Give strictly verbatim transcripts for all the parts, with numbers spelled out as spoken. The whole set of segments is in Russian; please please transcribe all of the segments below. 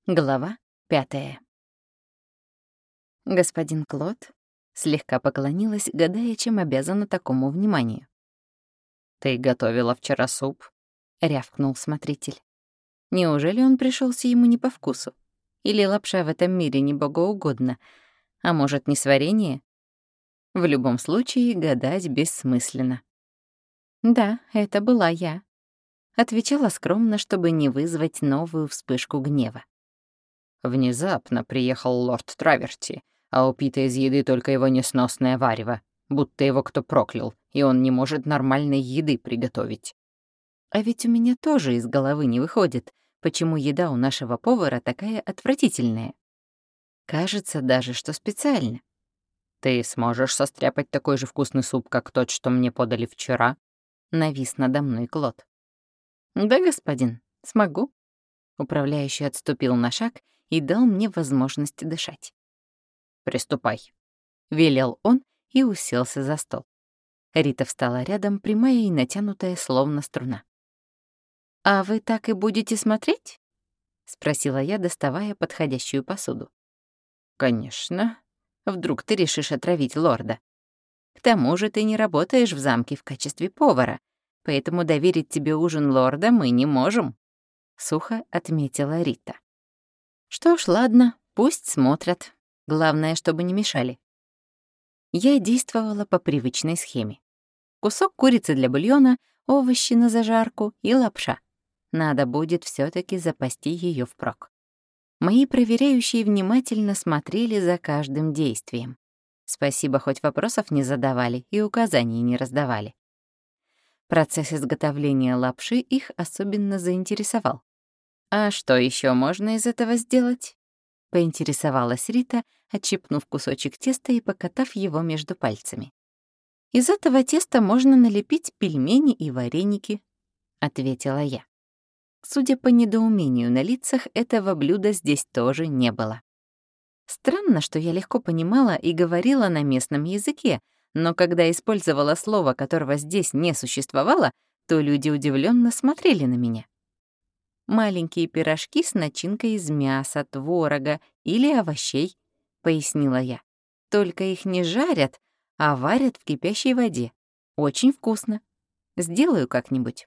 Глава пятая. Господин Клод слегка поклонилась, гадая, чем обязана такому вниманию. «Ты готовила вчера суп?» — рявкнул смотритель. Неужели он пришелся ему не по вкусу? Или лапша в этом мире не богоугодна? А может, не сварение? В любом случае, гадать бессмысленно. Да, это была я. Отвечала скромно, чтобы не вызвать новую вспышку гнева. Внезапно приехал лорд Траверти, а у Пита из еды только его несносное варево, будто его кто проклял, и он не может нормальной еды приготовить. А ведь у меня тоже из головы не выходит, почему еда у нашего повара такая отвратительная. Кажется даже, что специально. «Ты сможешь состряпать такой же вкусный суп, как тот, что мне подали вчера?» — навис надо мной Клод. «Да, господин, смогу». Управляющий отступил на шаг и дал мне возможность дышать. «Приступай», — велел он и уселся за стол. Рита встала рядом, прямая и натянутая, словно струна. «А вы так и будете смотреть?» — спросила я, доставая подходящую посуду. «Конечно. Вдруг ты решишь отравить лорда. К тому же ты не работаешь в замке в качестве повара, поэтому доверить тебе ужин лорда мы не можем», — сухо отметила Рита. «Что ж, ладно, пусть смотрят. Главное, чтобы не мешали». Я действовала по привычной схеме. Кусок курицы для бульона, овощи на зажарку и лапша. Надо будет все таки запасти ее впрок. Мои проверяющие внимательно смотрели за каждым действием. Спасибо, хоть вопросов не задавали и указаний не раздавали. Процесс изготовления лапши их особенно заинтересовал. «А что еще можно из этого сделать?» — поинтересовалась Рита, отщипнув кусочек теста и покатав его между пальцами. «Из этого теста можно налепить пельмени и вареники», — ответила я. Судя по недоумению на лицах, этого блюда здесь тоже не было. Странно, что я легко понимала и говорила на местном языке, но когда использовала слово, которого здесь не существовало, то люди удивленно смотрели на меня. «Маленькие пирожки с начинкой из мяса, творога или овощей», — пояснила я. «Только их не жарят, а варят в кипящей воде. Очень вкусно. Сделаю как-нибудь».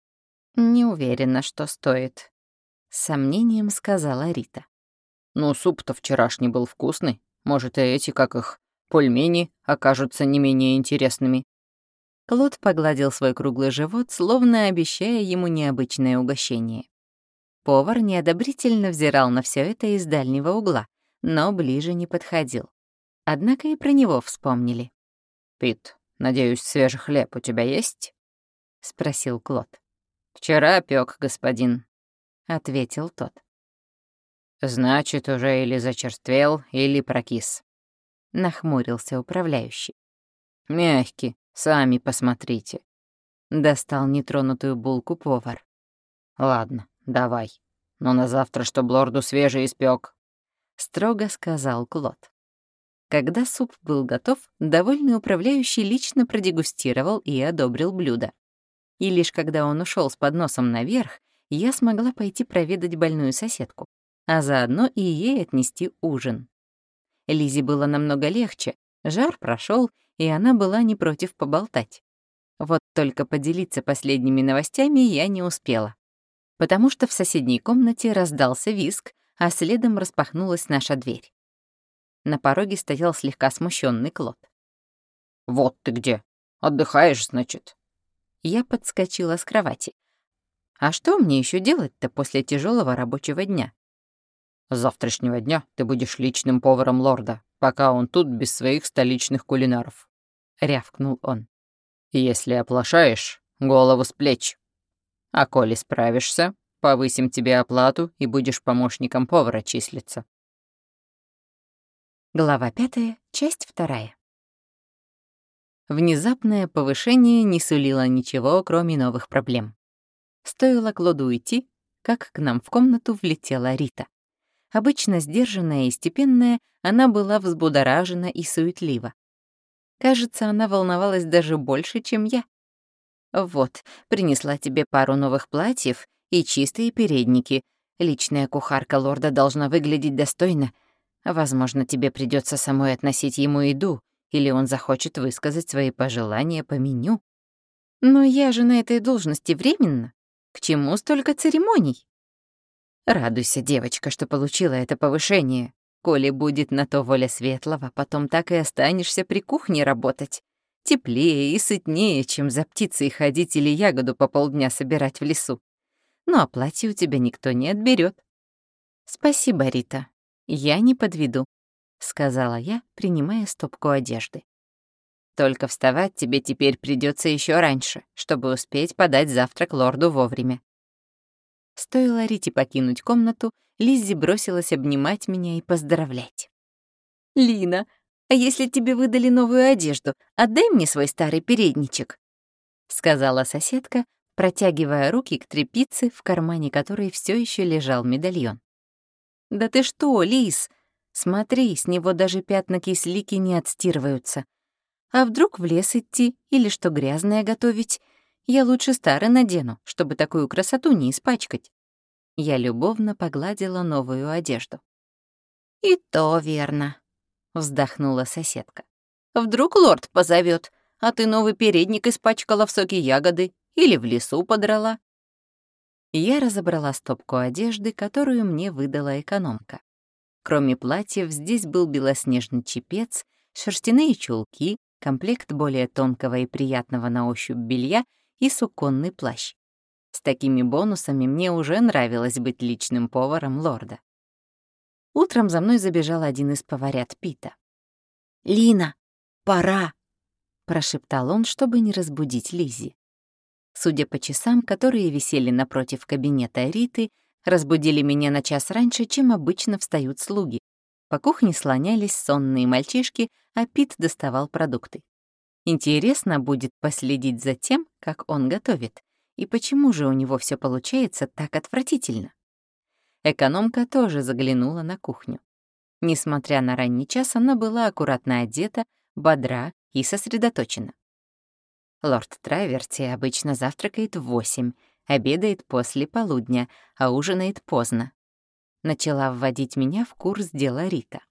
«Не уверена, что стоит», — с сомнением сказала Рита. «Ну, суп-то вчерашний был вкусный. Может, и эти, как их, пельмени, окажутся не менее интересными». Клод погладил свой круглый живот, словно обещая ему необычное угощение. Повар неодобрительно взирал на все это из дальнего угла, но ближе не подходил. Однако и про него вспомнили. «Пит, надеюсь, свежий хлеб у тебя есть?» — спросил Клод. «Вчера пёк, господин», — ответил тот. «Значит, уже или зачерствел, или прокис», — нахмурился управляющий. «Мягкий, сами посмотрите». Достал нетронутую булку повар. «Ладно, давай. Но на завтра, чтоб лорду свежий испёк», — строго сказал Клод. Когда суп был готов, довольный управляющий лично продегустировал и одобрил блюдо. И лишь когда он ушел с подносом наверх, я смогла пойти проведать больную соседку, а заодно и ей отнести ужин. Лизе было намного легче, жар прошел, и она была не против поболтать. Вот только поделиться последними новостями я не успела, потому что в соседней комнате раздался визг, а следом распахнулась наша дверь. На пороге стоял слегка смущенный Клод. «Вот ты где! Отдыхаешь, значит?» Я подскочила с кровати. А что мне еще делать-то после тяжелого рабочего дня? «С завтрашнего дня ты будешь личным поваром лорда, пока он тут без своих столичных кулинаров», — рявкнул он. «Если оплошаешь, голову с плеч. А коли справишься, повысим тебе оплату и будешь помощником повара числиться». Глава пятая, часть вторая. Внезапное повышение не сулило ничего, кроме новых проблем. Стоило Клоду уйти, как к нам в комнату влетела Рита. Обычно сдержанная и степенная, она была взбудоражена и суетлива. Кажется, она волновалась даже больше, чем я. «Вот, принесла тебе пару новых платьев и чистые передники. Личная кухарка лорда должна выглядеть достойно. Возможно, тебе придется самой относить ему еду, или он захочет высказать свои пожелания по меню. Но я же на этой должности временно. К чему столько церемоний? Радуйся, девочка, что получила это повышение. Коли будет на то воля светлого, потом так и останешься при кухне работать. Теплее и сытнее, чем за птицей ходить или ягоду по полдня собирать в лесу. Ну а платье у тебя никто не отберет. Спасибо, Рита. Я не подведу, сказала я, принимая стопку одежды. Только вставать тебе теперь придется еще раньше, чтобы успеть подать завтрак лорду вовремя. Стоило Рите покинуть комнату, Лиззи бросилась обнимать меня и поздравлять. «Лина, а если тебе выдали новую одежду, отдай мне свой старый передничек», — сказала соседка, протягивая руки к тряпице, в кармане которой все еще лежал медальон. «Да ты что, Лиз? Смотри, с него даже пятна кислики не отстирываются. А вдруг в лес идти или что грязное готовить? Я лучше старый надену, чтобы такую красоту не испачкать». Я любовно погладила новую одежду. «И то верно», — вздохнула соседка. «Вдруг лорд позовет, а ты новый передник испачкала в соке ягоды или в лесу подрала». Я разобрала стопку одежды, которую мне выдала экономка. Кроме платьев, здесь был белоснежный чепец, шерстяные чулки, комплект более тонкого и приятного на ощупь белья и суконный плащ. С такими бонусами мне уже нравилось быть личным поваром лорда. Утром за мной забежал один из поварят Пита. «Лина, пора!» — прошептал он, чтобы не разбудить Лиззи. Судя по часам, которые висели напротив кабинета Риты, разбудили меня на час раньше, чем обычно встают слуги. По кухне слонялись сонные мальчишки, а Пит доставал продукты. Интересно будет последить за тем, как он готовит, и почему же у него все получается так отвратительно. Экономка тоже заглянула на кухню. Несмотря на ранний час, она была аккуратно одета, бодра и сосредоточена. Лорд Траверти обычно завтракает в восемь, обедает после полудня, а ужинает поздно. Начала вводить меня в курс дела Рита.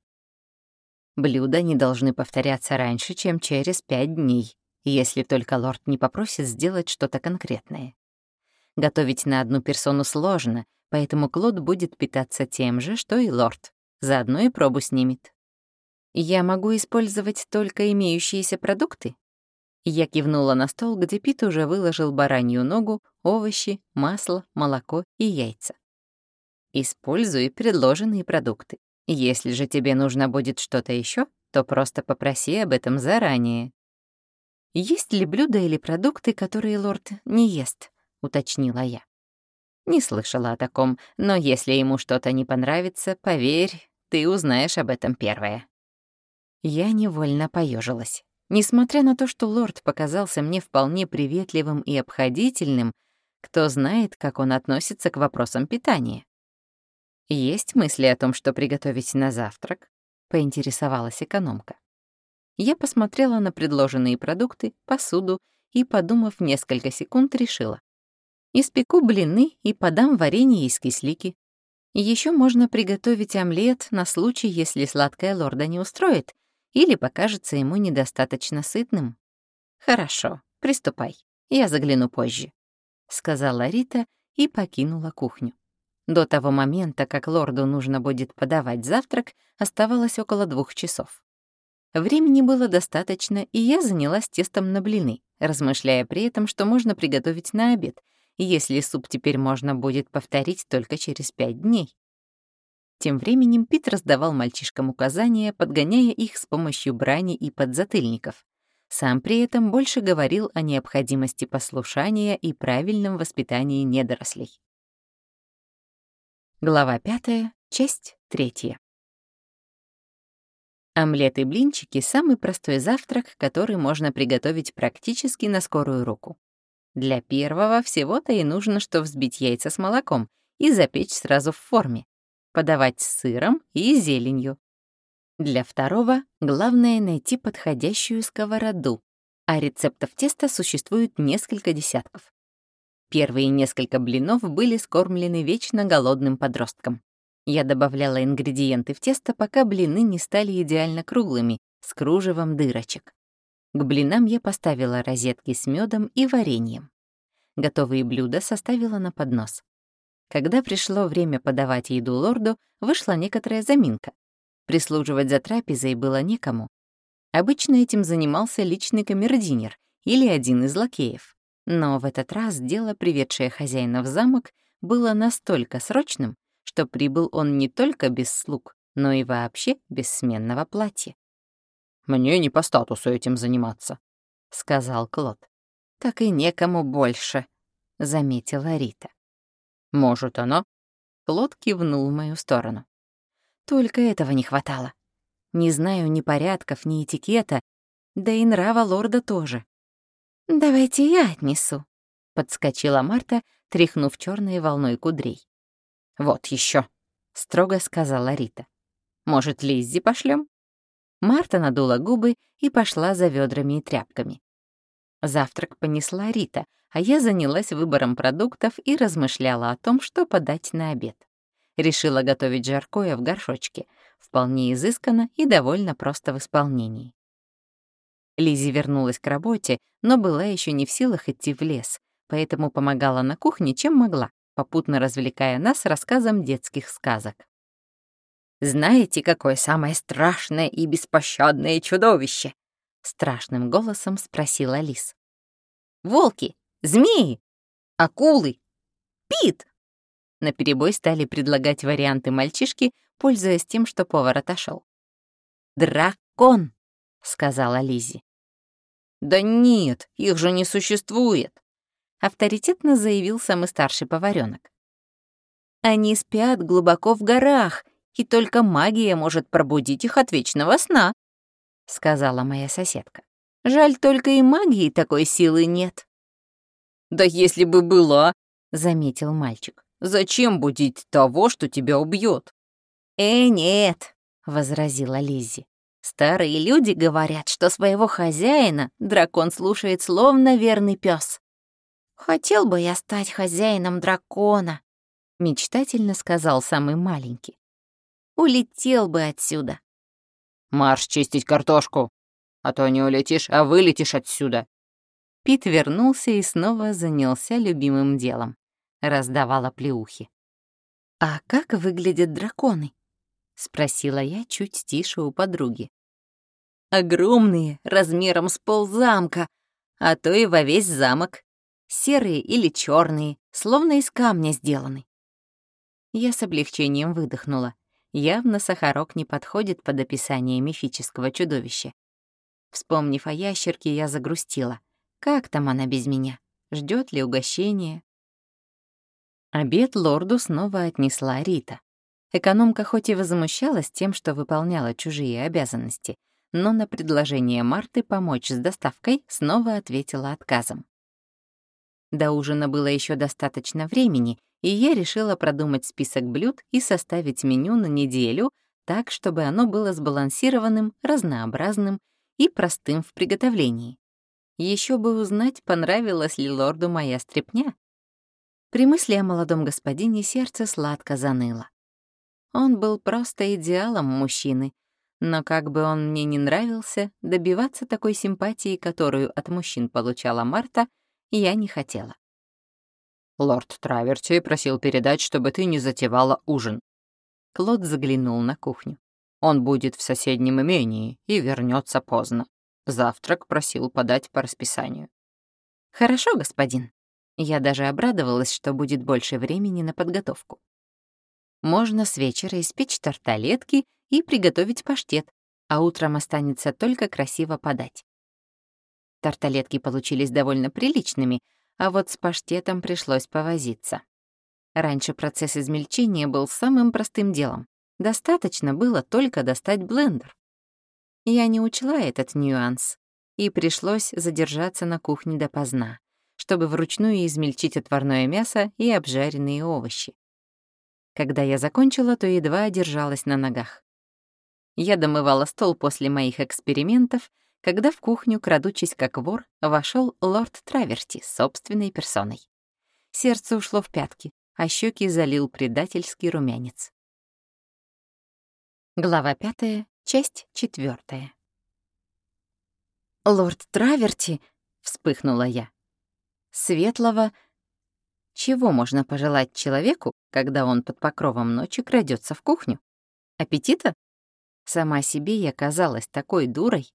Блюда не должны повторяться раньше, чем через пять дней, если только лорд не попросит сделать что-то конкретное. Готовить на одну персону сложно, поэтому Клод будет питаться тем же, что и лорд. Заодно и пробу снимет. «Я могу использовать только имеющиеся продукты?» Я кивнула на стол, где Пит уже выложил баранью ногу, овощи, масло, молоко и яйца. «Используй предложенные продукты. Если же тебе нужно будет что-то еще, то просто попроси об этом заранее». «Есть ли блюда или продукты, которые лорд не ест?» — уточнила я. Не слышала о таком, но если ему что-то не понравится, поверь, ты узнаешь об этом первое. Я невольно поежилась. Несмотря на то, что лорд показался мне вполне приветливым и обходительным, кто знает, как он относится к вопросам питания. «Есть мысли о том, что приготовить на завтрак?» — поинтересовалась экономка. Я посмотрела на предложенные продукты, посуду и, подумав несколько секунд, решила. Испеку блины и подам варенье из кислики. Еще можно приготовить омлет на случай, если сладкое лорда не устроит или покажется ему недостаточно сытным. «Хорошо, приступай, я загляну позже», — сказала Рита и покинула кухню. До того момента, как лорду нужно будет подавать завтрак, оставалось около двух часов. Времени было достаточно, и я занялась тестом на блины, размышляя при этом, что можно приготовить на обед, если суп теперь можно будет повторить только через пять дней. Тем временем Пит раздавал мальчишкам указания, подгоняя их с помощью брани и подзатыльников. Сам при этом больше говорил о необходимости послушания и правильном воспитании недорослей. Глава пятая, часть третья. Омлет и блинчики — самый простой завтрак, который можно приготовить практически на скорую руку. Для первого всего-то и нужно, что взбить яйца с молоком и запечь сразу в форме, подавать с сыром и зеленью. Для второго главное — найти подходящую сковороду, а рецептов теста существует несколько десятков. Первые несколько блинов были скормлены вечно голодным подросткам. Я добавляла ингредиенты в тесто, пока блины не стали идеально круглыми, с кружевом дырочек. К блинам я поставила розетки с медом и вареньем. Готовые блюда составила на поднос. Когда пришло время подавать еду лорду, вышла некоторая заминка. Прислуживать за трапезой было некому. Обычно этим занимался личный камердинер или один из лакеев. Но в этот раз дело, приведшее хозяина в замок, было настолько срочным, что прибыл он не только без слуг, но и вообще без сменного платья. «Мне не по статусу этим заниматься», — сказал Клод. «Так и некому больше», — заметила Рита. «Может, она?» Клод кивнул в мою сторону. Только этого не хватало. Не знаю ни порядков, ни этикета, да и нрава лорда тоже. «Давайте я отнесу», — подскочила Марта, тряхнув черной волной кудрей. «Вот еще, строго сказала Рита. «Может, Лиззи пошлем?» Марта надула губы и пошла за ведрами и тряпками. Завтрак понесла Рита, а я занялась выбором продуктов и размышляла о том, что подать на обед. Решила готовить жаркое в горшочке, вполне изысканно и довольно просто в исполнении. Лиззи вернулась к работе, но была еще не в силах идти в лес, поэтому помогала на кухне, чем могла, попутно развлекая нас рассказом детских сказок. «Знаете, какое самое страшное и беспощадное чудовище?» — страшным голосом спросила лис. «Волки, змеи, акулы, Пит!» Наперебой стали предлагать варианты мальчишки, пользуясь тем, что повар отошел. «Дракон!» — сказала Лиззи. «Да нет, их же не существует!» — авторитетно заявил самый старший поваренок. «Они спят глубоко в горах, и только магия может пробудить их от вечного сна», — сказала моя соседка. «Жаль, только и магии такой силы нет». «Да если бы была», — заметил мальчик, — «зачем будить того, что тебя убьет?» «Э, нет», — возразила Лиззи. «Старые люди говорят, что своего хозяина дракон слушает словно верный пес. «Хотел бы я стать хозяином дракона», — мечтательно сказал самый маленький. «Улетел бы отсюда». «Марш чистить картошку, а то не улетишь, а вылетишь отсюда». Пит вернулся и снова занялся любимым делом. Раздавал оплеухи. «А как выглядят драконы?» — спросила я чуть тише у подруги. «Огромные, размером с ползамка, а то и во весь замок. Серые или черные, словно из камня сделаны». Я с облегчением выдохнула. Явно сахарок не подходит под описание мифического чудовища. Вспомнив о ящерке, я загрустила. Как там она без меня? Ждет ли угощения? Обед лорду снова отнесла Рита. Экономка хоть и возмущалась тем, что выполняла чужие обязанности, но на предложение Марты помочь с доставкой снова ответила отказом. До ужина было еще достаточно времени, и я решила продумать список блюд и составить меню на неделю так, чтобы оно было сбалансированным, разнообразным и простым в приготовлении. Еще бы узнать, понравилась ли лорду моя стряпня. При мысли о молодом господине сердце сладко заныло. Он был просто идеалом мужчины, но как бы он мне не нравился, добиваться такой симпатии, которую от мужчин получала Марта, я не хотела. «Лорд Траверти просил передать, чтобы ты не затевала ужин». Клод заглянул на кухню. «Он будет в соседнем имении и вернется поздно. Завтрак просил подать по расписанию». «Хорошо, господин». Я даже обрадовалась, что будет больше времени на подготовку. Можно с вечера испечь тарталетки и приготовить паштет, а утром останется только красиво подать. Тарталетки получились довольно приличными, а вот с паштетом пришлось повозиться. Раньше процесс измельчения был самым простым делом. Достаточно было только достать блендер. Я не учла этот нюанс, и пришлось задержаться на кухне допоздна, чтобы вручную измельчить отварное мясо и обжаренные овощи. Когда я закончила, то едва держалась на ногах. Я домывала стол после моих экспериментов, когда в кухню, крадучись как вор, вошел лорд Траверти собственной персоной. сердце ушло в пятки, а щеки залил предательский румянец. Глава пятая, часть четвертая. «Лорд Траверти!» — вспыхнула я. «Светлого...» Чего можно пожелать человеку, когда он под покровом ночи крадется в кухню? Аппетита? Сама себе я казалась такой дурой.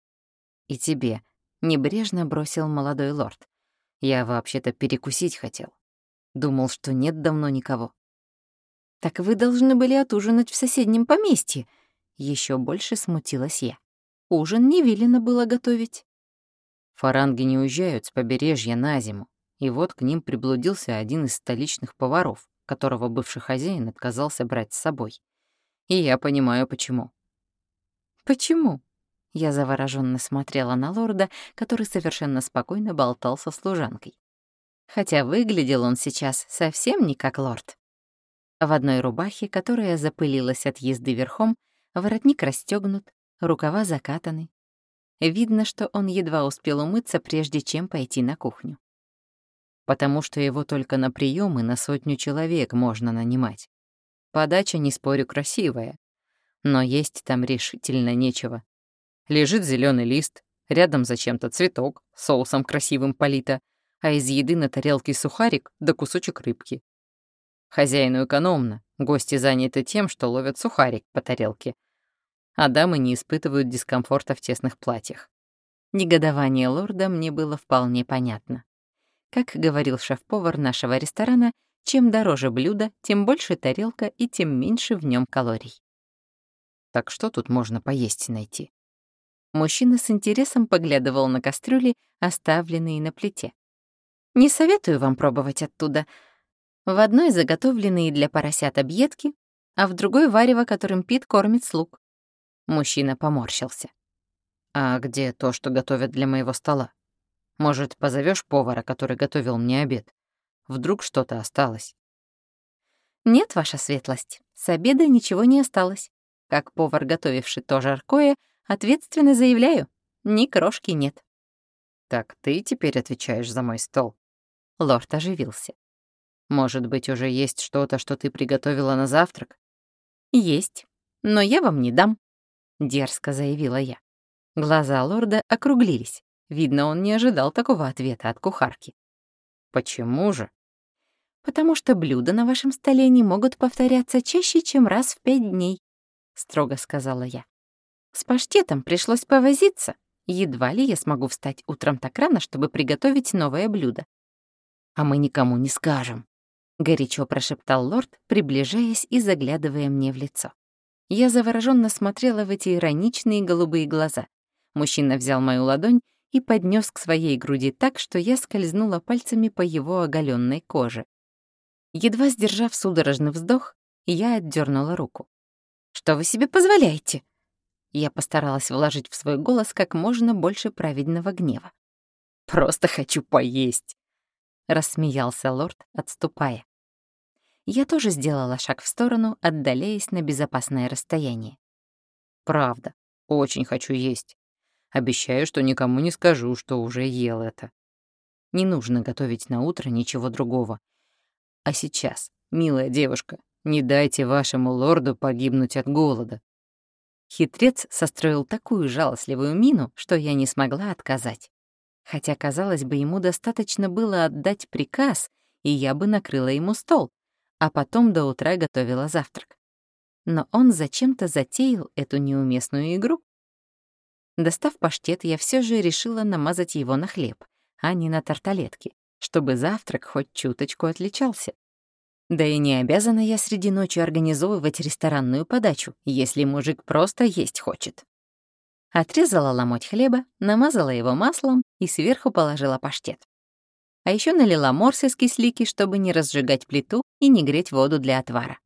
«И тебе», — небрежно бросил молодой лорд. «Я вообще-то перекусить хотел. Думал, что нет давно никого». «Так вы должны были отужинать в соседнем поместье». Еще больше смутилась я. Ужин не велено было готовить. Фаранги не уезжают с побережья на зиму, и вот к ним приблудился один из столичных поваров, которого бывший хозяин отказался брать с собой. И я понимаю, почему. «Почему?» Я заворожённо смотрела на лорда, который совершенно спокойно болтал со служанкой. Хотя выглядел он сейчас совсем не как лорд. В одной рубахе, которая запылилась от езды верхом, воротник расстёгнут, рукава закатаны. Видно, что он едва успел умыться, прежде чем пойти на кухню. Потому что его только на приёмы на сотню человек можно нанимать. Подача, не спорю, красивая, но есть там решительно нечего. Лежит зелёный лист, рядом зачем-то цветок, соусом красивым полито, а из еды на тарелке сухарик да кусочек рыбки. Хозяину экономно, гости заняты тем, что ловят сухарик по тарелке, а дамы не испытывают дискомфорта в тесных платьях. Негодование лорда мне было вполне понятно. Как говорил шеф-повар нашего ресторана, чем дороже блюдо, тем больше тарелка и тем меньше в нем калорий. Так что тут можно поесть найти? Мужчина с интересом поглядывал на кастрюли, оставленные на плите. Не советую вам пробовать оттуда. В одной заготовленные для поросят объедки, а в другой варево, которым Пит кормит слуг. Мужчина поморщился. А где то, что готовят для моего стола? Может, позовешь повара, который готовил мне обед? Вдруг что-то осталось? Нет, ваша светлость, с обеда ничего не осталось. Как повар, готовивший то жаркое, ответственно заявляю, ни крошки нет. Так ты теперь отвечаешь за мой стол? Лорд оживился. Может быть, уже есть что-то, что ты приготовила на завтрак? Есть, но я вам не дам, дерзко заявила я. Глаза лорда округлились. Видно, он не ожидал такого ответа от кухарки. Почему же? Потому что блюда на вашем столе не могут повторяться чаще, чем раз в пять дней, строго сказала я. С паштетом пришлось повозиться. Едва ли я смогу встать утром так рано, чтобы приготовить новое блюдо. А мы никому не скажем, горячо прошептал лорд, приближаясь и заглядывая мне в лицо. Я заворожённо смотрела в эти ироничные голубые глаза. Мужчина взял мою ладонь и поднес к своей груди так, что я скользнула пальцами по его оголенной коже. Едва сдержав судорожный вздох, я отдернула руку. «Что вы себе позволяете?» Я постаралась вложить в свой голос как можно больше праведного гнева. «Просто хочу поесть», — рассмеялся лорд, отступая. Я тоже сделала шаг в сторону, отдаляясь на безопасное расстояние. «Правда, очень хочу есть. Обещаю, что никому не скажу, что уже ел это. Не нужно готовить на утро ничего другого. А сейчас, милая девушка, не дайте вашему лорду погибнуть от голода». Хитрец состроил такую жалостливую мину, что я не смогла отказать. Хотя, казалось бы, ему достаточно было отдать приказ, и я бы накрыла ему стол, а потом до утра готовила завтрак. Но он зачем-то затеял эту неуместную игру. Достав паштет, я все же решила намазать его на хлеб, а не на тарталетки, чтобы завтрак хоть чуточку отличался. Да и не обязана я среди ночи организовывать ресторанную подачу, если мужик просто есть хочет. Отрезала ломоть хлеба, намазала его маслом и сверху положила паштет. А еще налила морс из кислики, чтобы не разжигать плиту и не греть воду для отвара.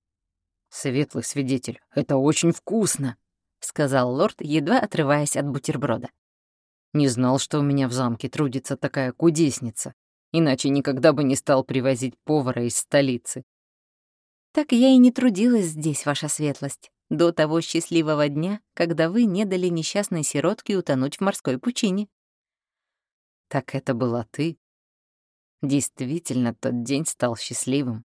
«Светлый свидетель, это очень вкусно», — сказал лорд, едва отрываясь от бутерброда. «Не знал, что у меня в замке трудится такая кудесница, иначе никогда бы не стал привозить повара из столицы». «Так я и не трудилась здесь, ваша светлость, до того счастливого дня, когда вы не дали несчастной сиротке утонуть в морской пучине». «Так это была ты?» Действительно, тот день стал счастливым.